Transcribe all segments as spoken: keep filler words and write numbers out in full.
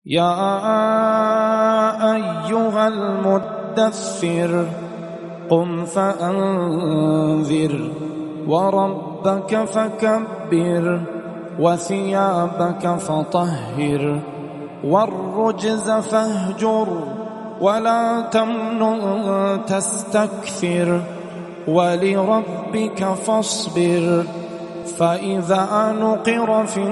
يا أيها المدثر قم فأنذر وربك فكبر وثيابك فطهر والرجز فاهجر ولا تمنن تستكثر ولربك فاصبر فإذا نقر في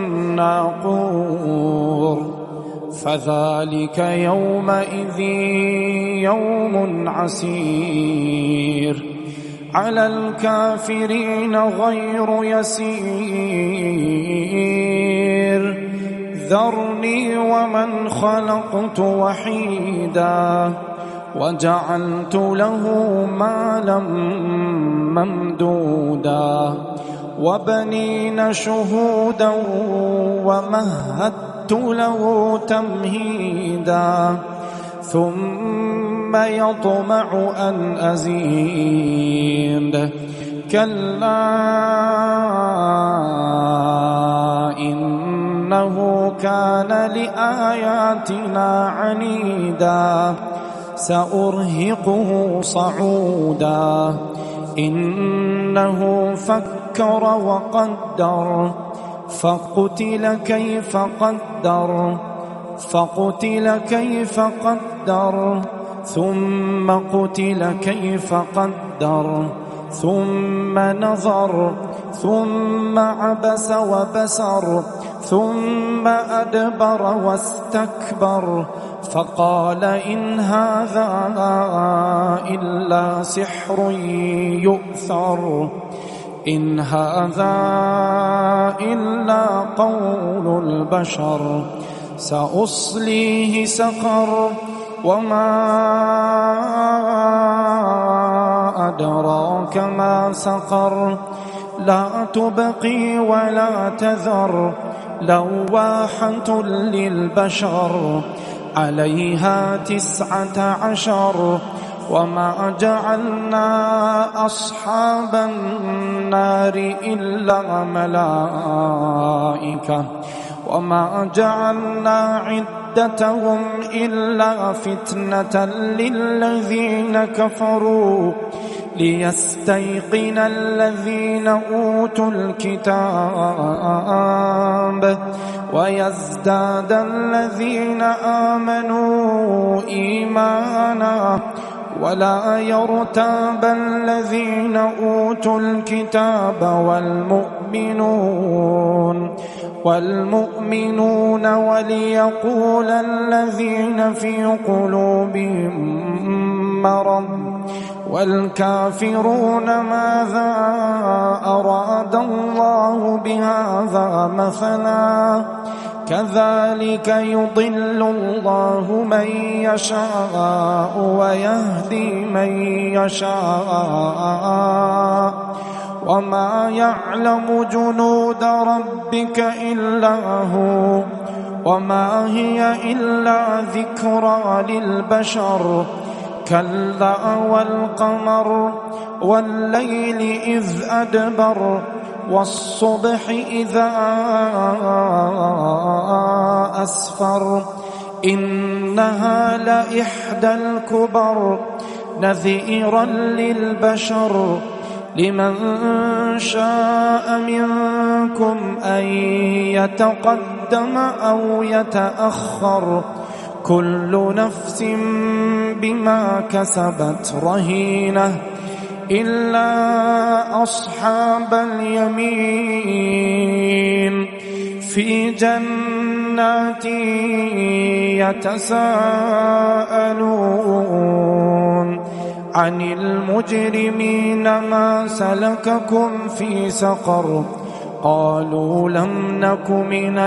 الناقور فذلك يومئذ يوم عسير على الكافرين غير يسير ذرني ومن خلقت وحيدا وجعلت له مالا ممدودا وبنين شهودا ومهدت له تمهيدا ثم يطمع أن أزيد كلا إنه كان لآياتنا عنيدا سأرهقه صعودا إنه فكر وقدر فقتل كيف قدر فقتل كيف قدر ثم قتل كيف قدر ثم نظر ثم عبس وبسر ثم أدبر واستكبر فقال إن هذا إلا سحر يؤثر إن هذا إلا قول البشر سأصليه سقر وما أدراك ما سقر لا تبقي ولا تذر لواحة للبشر عليها تسعة عشر وما جعلنا أصحاب النار إلا ملائكة وما جعلنا عدتهم إلا فتنة للذين كفروا ليستيقن الذين أوتوا الكتاب ويزداد الذين آمنوا إيمانا ولا يرتاب الذين أوتوا الكتاب والمؤمنون والمؤمنون وليقول الذين في قلوبهم مرض والكافرون ماذا أراد الله بهذا مثلا كذلك يضل الله من يشاء ويهدي من يشاء وما يعلم جنود ربك إلا هو وما هي إلا ذكرى للبشر كلا والقمر والليل إذ أدبر والصبح إذا أسفر إنها لإحدى الكبر نذيرا للبشر لمن شاء منكم أن يتقدم أو يتأخر كل نفس بما كسبت رهينة إلا أصحاب اليمين في جنات يتساءلون عن المجرمين ما سلككم في سقر قالوا لم نك من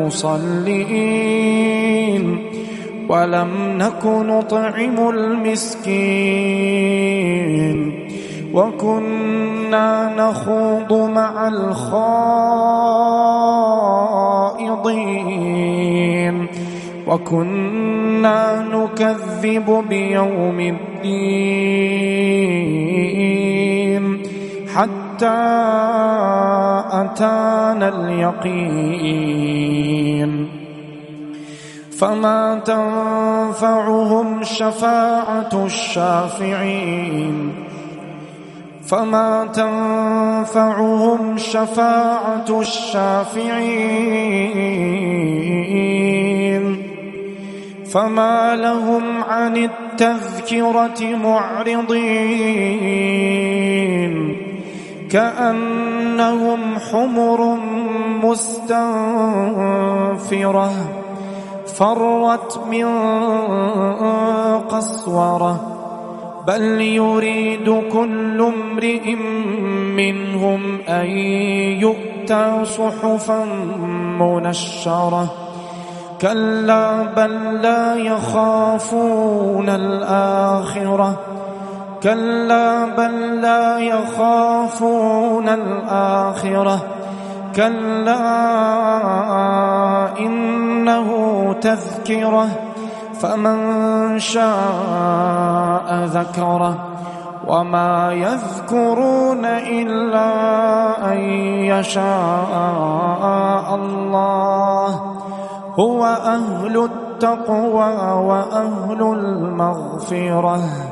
المصلين ولم نك نطعم المسكين وكنا نخوض مع الخائضين وكنا نكذب بيوم الدين حتى أتانا اليقين فما تنفعهم شفاعة الشافعين فما تنفعهم شفاعة الشافعين فما لهم عن التذكرة معرضين كأنهم حمر مستنفرة فرت من قسورة بل يريد كل امرئ منهم أن يؤتى صحفا منشرة كلا بل لا يخافون الآخرة كلا بل لا يخافون الآخرة كلا إنه تذكرة فمن شاء ذكره وما يذكرون إلا أن يشاء الله هو أهل التقوى وأهل المغفرة.